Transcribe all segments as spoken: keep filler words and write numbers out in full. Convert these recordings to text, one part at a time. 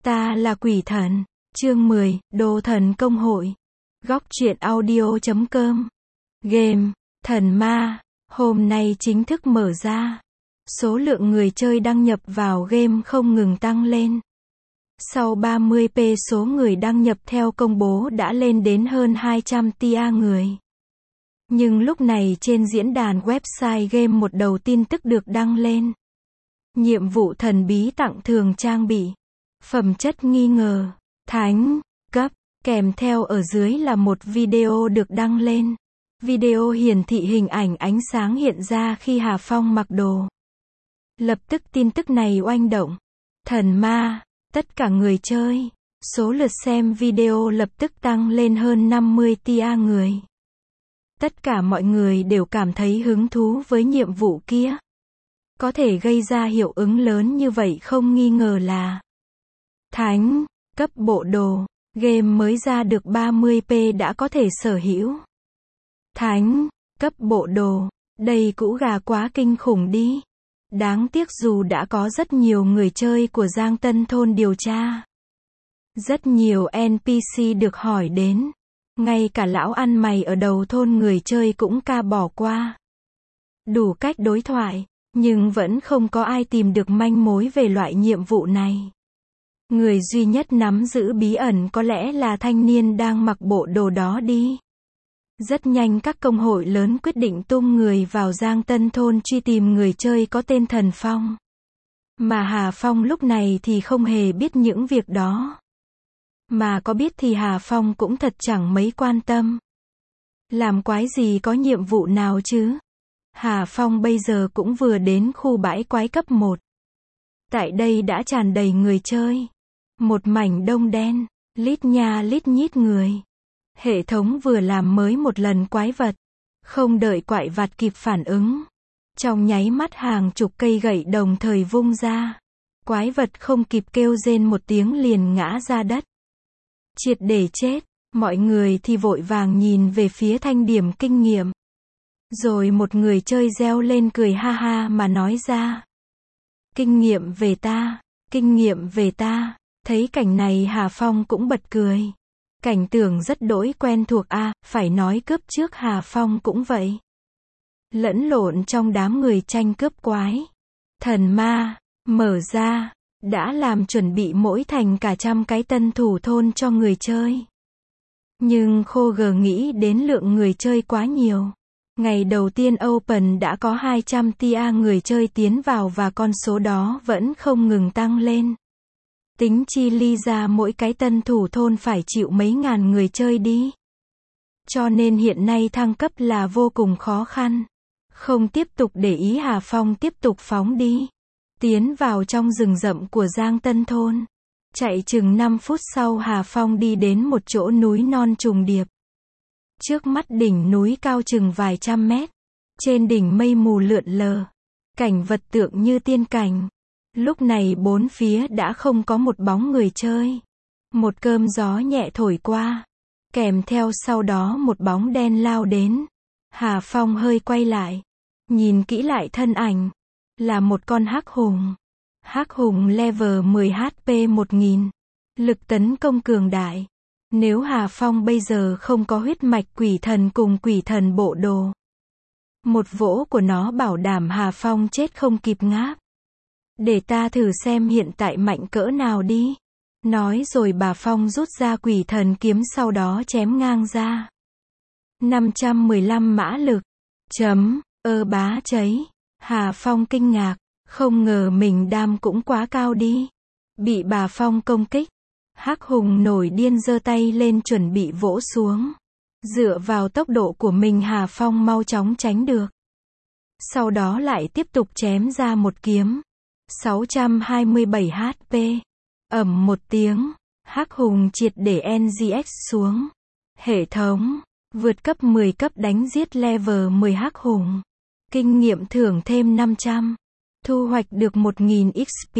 Ta là quỷ thần. Chương mười, Đồ thần công hội. Góc truyện audio chấm com. Game, thần ma, hôm nay chính thức mở ra. Số lượng người chơi đăng nhập vào game không ngừng tăng lên. Sau ba mươi p số người đăng nhập theo công bố đã lên đến hơn hai trăm tia người. Nhưng lúc này trên diễn đàn website game một đầu tin tức được đăng lên. Nhiệm vụ thần bí tặng thưởng trang bị. Phẩm chất nghi ngờ, thánh, cấp, kèm theo ở dưới là một video được đăng lên. Video hiển thị hình ảnh ánh sáng hiện ra khi Hà Phong mặc đồ. Lập tức tin tức này oanh động. Thần ma, tất cả người chơi, số lượt xem video lập tức tăng lên hơn năm mươi tia người. Tất cả mọi người đều cảm thấy hứng thú với nhiệm vụ kia. Có thể gây ra hiệu ứng lớn như vậy không nghi ngờ là thánh, cấp bộ đồ, game mới ra được ba mươi p đã có thể sở hữu. Thánh, cấp bộ đồ, đây cũ gà quá kinh khủng đi. Đáng tiếc dù đã có rất nhiều người chơi của Giang Tân Thôn điều tra. Rất nhiều en pê xê được hỏi đến. Ngay cả lão ăn mày ở đầu thôn người chơi cũng ca bỏ qua. Đủ cách đối thoại, nhưng vẫn không có ai tìm được manh mối về loại nhiệm vụ này. Người duy nhất nắm giữ bí ẩn có lẽ là thanh niên đang mặc bộ đồ đó đi. Rất nhanh các công hội lớn quyết định tung người vào Giang Tân Thôn truy tìm người chơi có tên Thần Phong. Mà Hà Phong lúc này thì không hề biết những việc đó. Mà có biết thì Hà Phong cũng thật chẳng mấy quan tâm. Làm quái gì có nhiệm vụ nào chứ? Hà Phong bây giờ cũng vừa đến khu bãi quái cấp một. Tại đây đã tràn đầy người chơi. Một mảnh đông đen, lít nha lít nhít người. Hệ thống vừa làm mới một lần quái vật. Không đợi quái vật kịp phản ứng. Trong nháy mắt hàng chục cây gậy đồng thời vung ra. Quái vật không kịp kêu rên một tiếng liền ngã ra đất. Triệt để chết, mọi người thì vội vàng nhìn về phía thanh điểm kinh nghiệm. Rồi một người chơi reo lên cười ha ha mà nói ra. Kinh nghiệm về ta, kinh nghiệm về ta. Thấy cảnh này Hà Phong cũng bật cười. Cảnh tượng rất đỗi quen thuộc a, à, phải nói cướp trước Hà Phong cũng vậy. Lẫn lộn trong đám người tranh cướp quái. Thần ma, mở ra, đã làm chuẩn bị mỗi thành cả trăm cái tân thủ thôn cho người chơi. Nhưng khô gờ nghĩ đến lượng người chơi quá nhiều. Ngày đầu tiên Open đã có hai trăm tia người chơi tiến vào và con số đó vẫn không ngừng tăng lên. Tính chi ly ra mỗi cái tân thủ thôn phải chịu mấy ngàn người chơi đi. Cho nên hiện nay thăng cấp là vô cùng khó khăn. Không tiếp tục để ý Hà Phong tiếp tục phóng đi. Tiến vào trong rừng rậm của Giang Tân Thôn. Chạy chừng năm phút sau Hà Phong đi đến một chỗ núi non trùng điệp. Trước mắt đỉnh núi cao chừng vài trăm mét. Trên đỉnh mây mù lượn lờ. Cảnh vật tượng như tiên cảnh. Lúc này bốn phía đã không có một bóng người chơi. Một cơn gió nhẹ thổi qua. Kèm theo sau đó một bóng đen lao đến. Hà Phong hơi quay lại. Nhìn kỹ lại thân ảnh. Là một con hắc hùng. Hắc hùng level mười hát pê một nghìn. Lực tấn công cường đại. Nếu Hà Phong bây giờ không có huyết mạch quỷ thần cùng quỷ thần bộ đồ. Một vỗ của nó bảo đảm Hà Phong chết không kịp ngáp. Để ta thử xem hiện tại mạnh cỡ nào đi. Nói rồi bà Phong rút ra quỷ thần kiếm sau đó chém ngang ra. năm trăm mười lăm mã lực. Chấm, ơ bá cháy. Hà Phong kinh ngạc. Không ngờ mình đam cũng quá cao đi. Bị bà Phong công kích. Hắc hùng nổi điên giơ tay lên chuẩn bị vỗ xuống. Dựa vào tốc độ của mình Hà Phong mau chóng tránh được. Sau đó lại tiếp tục chém ra một kiếm. sáu trăm hai mươi bảy hát pê. Ầm một tiếng. Hắc hùng triệt để en giê ích xuống. Hệ thống. Vượt cấp mười cấp đánh giết level mười hắc hùng. Kinh nghiệm thưởng thêm năm trăm. Thu hoạch được một nghìn ích pê.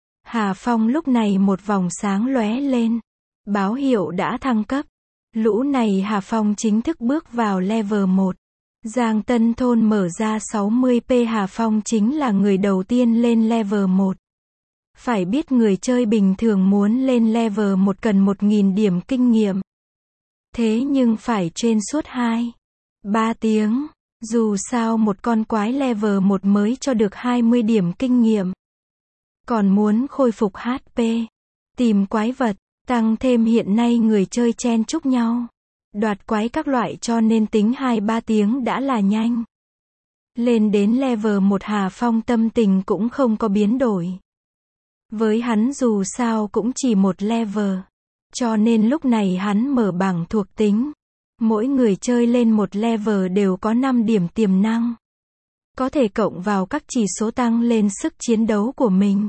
Hà Phong lúc này một vòng sáng lóe lên. Báo hiệu đã thăng cấp. Lũ này Hà Phong chính thức bước vào level một. Giang Tân Thôn mở ra sáu mươi p Hà Phong chính là người đầu tiên lên level một. Phải biết người chơi bình thường muốn lên level một cần một nghìn điểm kinh nghiệm. Thế nhưng phải train suốt hai, ba tiếng. Dù sao một con quái level một mới cho được hai mươi điểm kinh nghiệm. Còn muốn khôi phục hát pê, tìm quái vật, tăng thêm hiện nay người chơi chen chúc nhau, đoạt quái các loại cho nên tính hai ba tiếng đã là nhanh. Lên đến level một Hà Phong tâm tình cũng không có biến đổi. Với hắn dù sao cũng chỉ một level. Cho nên lúc này hắn mở bảng thuộc tính. Mỗi người chơi lên một level đều có năm điểm tiềm năng. Có thể cộng vào các chỉ số tăng lên sức chiến đấu của mình.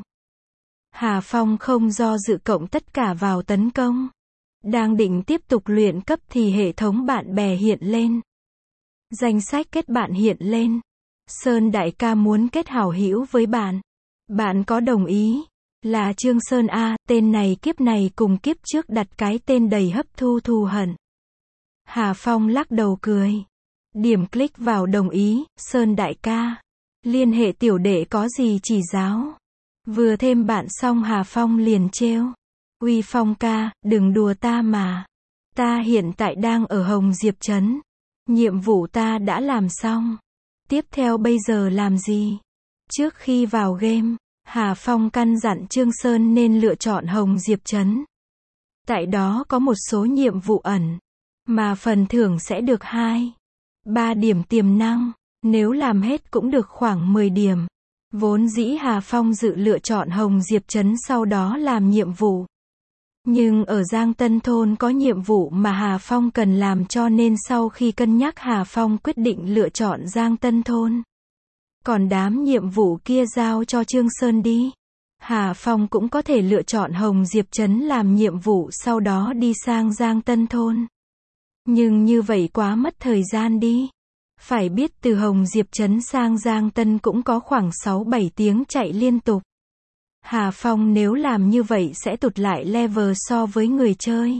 Hà Phong không do dự cộng tất cả vào tấn công. Đang định tiếp tục luyện cấp thì hệ thống bạn bè hiện lên. Danh sách kết bạn hiện lên. Sơn đại ca muốn kết hảo hữu với bạn. Bạn có đồng ý? Là Trương Sơn A, tên này kiếp này cùng kiếp trước đặt cái tên đầy hấp thu thù hận. Hà Phong lắc đầu cười. Điểm click vào đồng ý, Sơn đại ca. Liên hệ tiểu đệ có gì chỉ giáo. Vừa thêm bạn xong Hà Phong liền trêu. Uy Phong ca, đừng đùa ta mà. Ta hiện tại đang ở Hồng Diệp Trấn. Nhiệm vụ ta đã làm xong. Tiếp theo bây giờ làm gì? Trước khi vào game, Hà Phong căn dặn Trương Sơn nên lựa chọn Hồng Diệp Trấn. Tại đó có một số nhiệm vụ ẩn, mà phần thưởng sẽ được hai, ba điểm tiềm năng, nếu làm hết cũng được khoảng mười điểm. Vốn dĩ Hà Phong dự lựa chọn Hồng Diệp Trấn sau đó làm nhiệm vụ. Nhưng ở Giang Tân Thôn có nhiệm vụ mà Hà Phong cần làm cho nên sau khi cân nhắc Hà Phong quyết định lựa chọn Giang Tân Thôn. Còn đám nhiệm vụ kia giao cho Trương Sơn đi. Hà Phong cũng có thể lựa chọn Hồng Diệp Trấn làm nhiệm vụ sau đó đi sang Giang Tân Thôn. Nhưng như vậy quá mất thời gian đi. Phải biết từ Hồng Diệp Trấn sang Giang Tân cũng có khoảng sáu bảy tiếng chạy liên tục. Hà Phong nếu làm như vậy sẽ tụt lại level so với người chơi.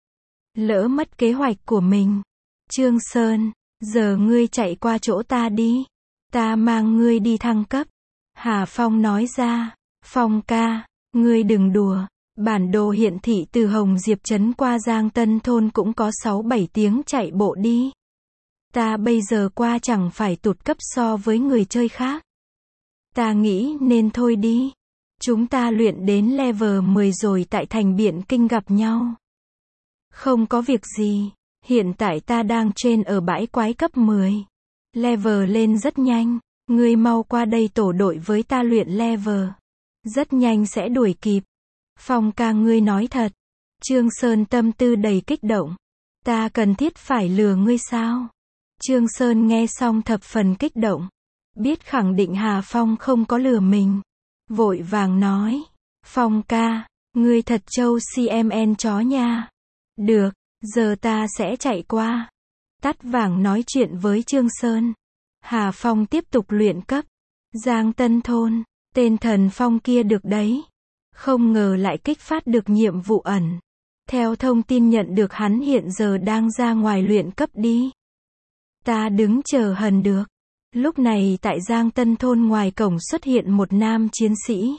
Lỡ mất kế hoạch của mình. Trương Sơn, giờ ngươi chạy qua chỗ ta đi. Ta mang ngươi đi thăng cấp. Hà Phong nói ra. Phong ca, ngươi đừng đùa. Bản đồ hiện thị từ Hồng Diệp Trấn qua Giang Tân Thôn cũng có sáu bảy tiếng chạy bộ đi. Ta bây giờ qua chẳng phải tụt cấp so với người chơi khác. Ta nghĩ nên thôi đi. Chúng ta luyện đến level mười rồi tại thành Biện Kinh gặp nhau. Không có việc gì. Hiện tại ta đang train ở bãi quái cấp mười. Level lên rất nhanh. Ngươi mau qua đây tổ đội với ta luyện level. Rất nhanh sẽ đuổi kịp. Phong ca ngươi nói thật. Trương Sơn tâm tư đầy kích động. Ta cần thiết phải lừa ngươi sao? Trương Sơn nghe xong thập phần kích động. Biết khẳng định Hà Phong không có lừa mình. Vội vàng nói. Phong ca, ngươi thật trâu xê em en chó nha. Được, giờ ta sẽ chạy qua. Tắt vàng nói chuyện với Trương Sơn. Hà Phong tiếp tục luyện cấp. Giang Tân Thôn, tên thần Phong kia được đấy. Không ngờ lại kích phát được nhiệm vụ ẩn. Theo thông tin nhận được hắn hiện giờ đang ra ngoài luyện cấp đi. Ta đứng chờ hần được. Lúc này tại Giang Tân Thôn ngoài cổng xuất hiện một nam chiến sĩ.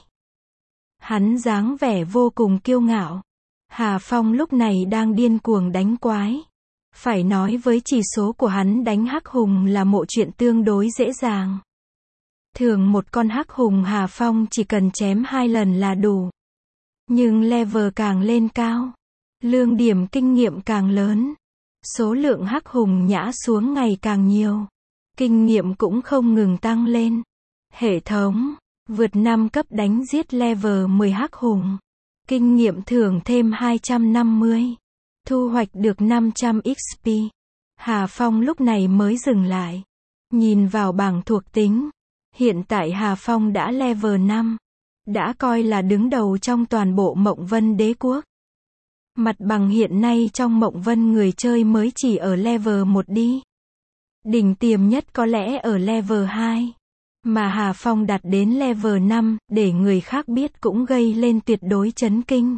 Hắn dáng vẻ vô cùng kiêu ngạo. Hà Phong lúc này đang điên cuồng đánh quái. Phải nói với chỉ số của hắn đánh hắc hùng là một chuyện tương đối dễ dàng. Thường một con hắc hùng Hà Phong chỉ cần chém hai lần là đủ. Nhưng level càng lên cao, lương điểm kinh nghiệm càng lớn. Số lượng hắc hùng nhã xuống ngày càng nhiều. Kinh nghiệm cũng không ngừng tăng lên. Hệ thống, vượt năm cấp đánh giết level mười hắc hùng. Kinh nghiệm thưởng thêm hai trăm năm mươi. Thu hoạch được năm trăm ích pê. Hà Phong lúc này mới dừng lại. Nhìn vào bảng thuộc tính. Hiện tại Hà Phong đã level năm. Đã coi là đứng đầu trong toàn bộ Mộng Vân Đế Quốc. Mặt bằng hiện nay trong Mộng Vân người chơi mới chỉ ở level một đi. Đỉnh tiềm nhất có lẽ ở level hai. Mà Hà Phong đạt đến level năm, để người khác biết cũng gây lên tuyệt đối chấn kinh.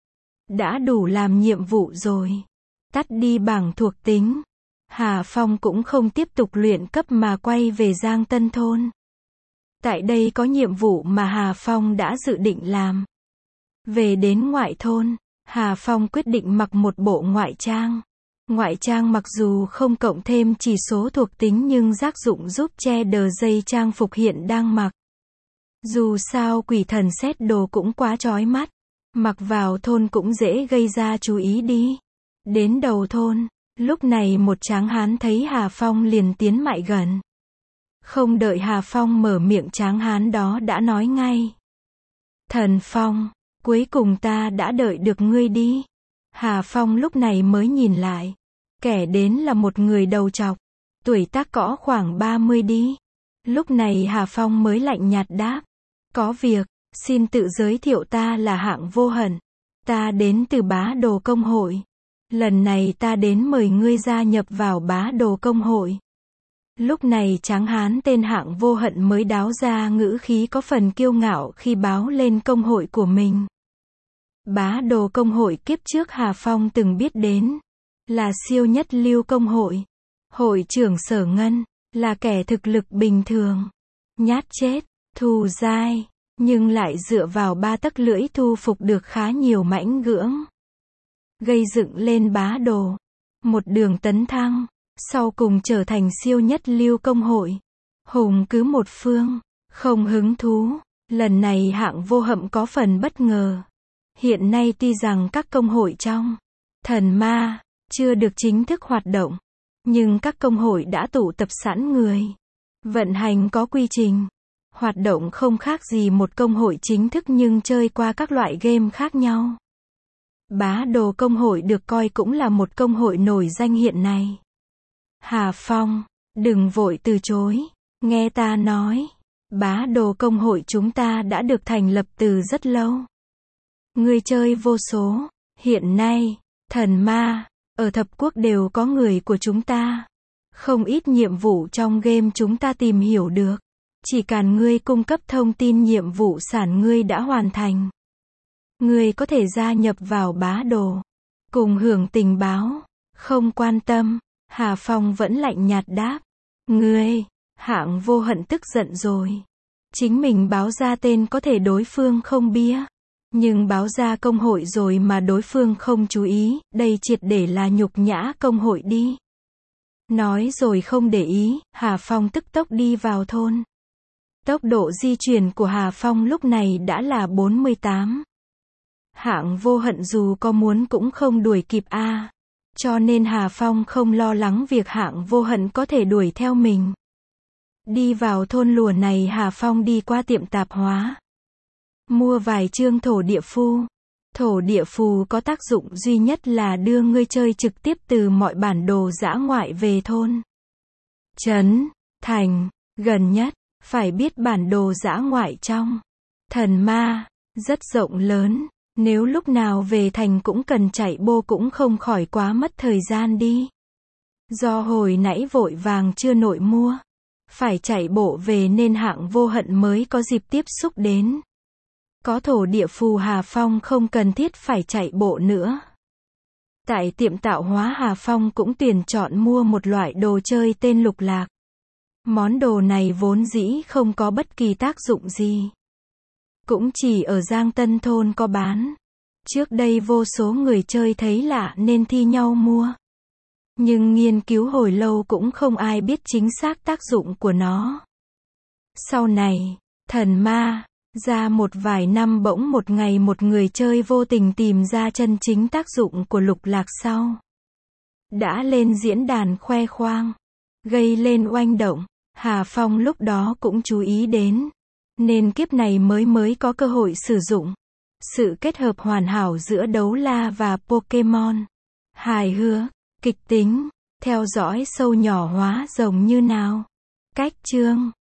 Đã đủ làm nhiệm vụ rồi. Tắt đi bảng thuộc tính. Hà Phong cũng không tiếp tục luyện cấp mà quay về Giang Tân Thôn. Tại đây có nhiệm vụ mà Hà Phong đã dự định làm. Về đến ngoại thôn, Hà Phong quyết định mặc một bộ ngoại trang. Ngoại trang mặc dù không cộng thêm chỉ số thuộc tính nhưng tác dụng giúp che đờ dây trang phục hiện đang mặc. Dù sao quỷ thần xét đồ cũng quá chói mắt. Mặc vào thôn cũng dễ gây ra chú ý đi. Đến đầu thôn, lúc này một tráng hán thấy Hà Phong liền tiến mại gần. Không đợi Hà Phong mở miệng tráng hán đó đã nói ngay. Thần Phong, cuối cùng ta đã đợi được ngươi đi. Hà Phong lúc này mới nhìn lại. Kẻ đến là một người đầu trọc. Tuổi tác cõ khoảng ba mươi đi. Lúc này Hà Phong mới lạnh nhạt đáp. Có việc, xin tự giới thiệu ta là Hạng Vô Hận. Ta đến từ Bá Đồ Công Hội. Lần này ta đến mời ngươi gia nhập vào Bá Đồ Công Hội. Lúc này tráng hán tên Hạng Vô Hận mới đáo ra ngữ khí có phần kiêu ngạo khi báo lên công hội của mình. Bá Đồ Công Hội kiếp trước Hà Phong từng biết đến. Là siêu nhất lưu công hội. Hội trưởng Sở Ngân, là kẻ thực lực bình thường. Nhát chết, thù dai, nhưng lại dựa vào ba tấc lưỡi thu phục được khá nhiều mãnh gưỡng. Gây dựng lên Bá Đồ. Một đường tấn thăng. Sau cùng trở thành siêu nhất lưu công hội. Hùng cứ một phương, không hứng thú. Lần này Hạng Vô Hận có phần bất ngờ. Hiện nay tuy rằng các công hội trong thần ma chưa được chính thức hoạt động, nhưng các công hội đã tụ tập sẵn người. Vận hành có quy trình. Hoạt động không khác gì một công hội chính thức nhưng chơi qua các loại game khác nhau. Bá Đồ Công Hội được coi cũng là một công hội nổi danh hiện nay. Hà Phong, đừng vội từ chối. Nghe ta nói, Bá Đồ Công Hội chúng ta đã được thành lập từ rất lâu. Người chơi vô số. Hiện nay, thần ma, ở thập quốc đều có người của chúng ta. Không ít nhiệm vụ trong game chúng ta tìm hiểu được. Chỉ cần ngươi cung cấp thông tin nhiệm vụ sản ngươi đã hoàn thành. Ngươi có thể gia nhập vào Bá Đồ. Cùng hưởng tình báo. Không quan tâm. Hà Phong vẫn lạnh nhạt đáp. Ngươi, Hạng Vô Hận tức giận rồi. Chính mình báo ra tên có thể đối phương không bia. Nhưng báo ra công hội rồi mà đối phương không chú ý, đây triệt để là nhục nhã công hội đi. Nói rồi không để ý, Hà Phong tức tốc đi vào thôn. Tốc độ di chuyển của Hà Phong lúc này đã là bốn mươi tám. Hạng Vô Hận dù có muốn cũng không đuổi kịp a. À. Cho nên Hà Phong không lo lắng việc Hạng Vô Hận có thể đuổi theo mình. Đi vào thôn lùa này Hà Phong đi qua tiệm tạp hóa. Mua vài chương thổ địa phù. Thổ địa phù có tác dụng duy nhất là đưa người chơi trực tiếp từ mọi bản đồ dã ngoại về thôn. Trấn, thành, gần nhất, phải biết bản đồ dã ngoại trong thần ma, rất rộng lớn. Nếu lúc nào về thành cũng cần chạy bộ cũng không khỏi quá mất thời gian đi. Do hồi nãy vội vàng chưa nội mua. Phải chạy bộ về nên Hạng Vô Hận mới có dịp tiếp xúc đến. Có thổ địa phù Hà Phong không cần thiết phải chạy bộ nữa. Tại tiệm tạo hóa Hà Phong cũng tuyển chọn mua một loại đồ chơi tên lục lạc. Món đồ này vốn dĩ không có bất kỳ tác dụng gì. Cũng chỉ ở Giang Tân Thôn có bán. Trước đây vô số người chơi thấy lạ nên thi nhau mua. Nhưng nghiên cứu hồi lâu cũng không ai biết chính xác tác dụng của nó. Sau này, thần ma, ra một vài năm bỗng một ngày một người chơi vô tình tìm ra chân chính tác dụng của lục lạc sau. Đã lên diễn đàn khoe khoang. Gây lên oanh động. Hà Phong lúc đó cũng chú ý đến. Nên kiếp này mới mới có cơ hội sử dụng. Sự kết hợp hoàn hảo giữa đấu la và Pokemon. Hài hước, kịch tính, theo dõi sâu nhỏ hóa rồng như nào. Cách chương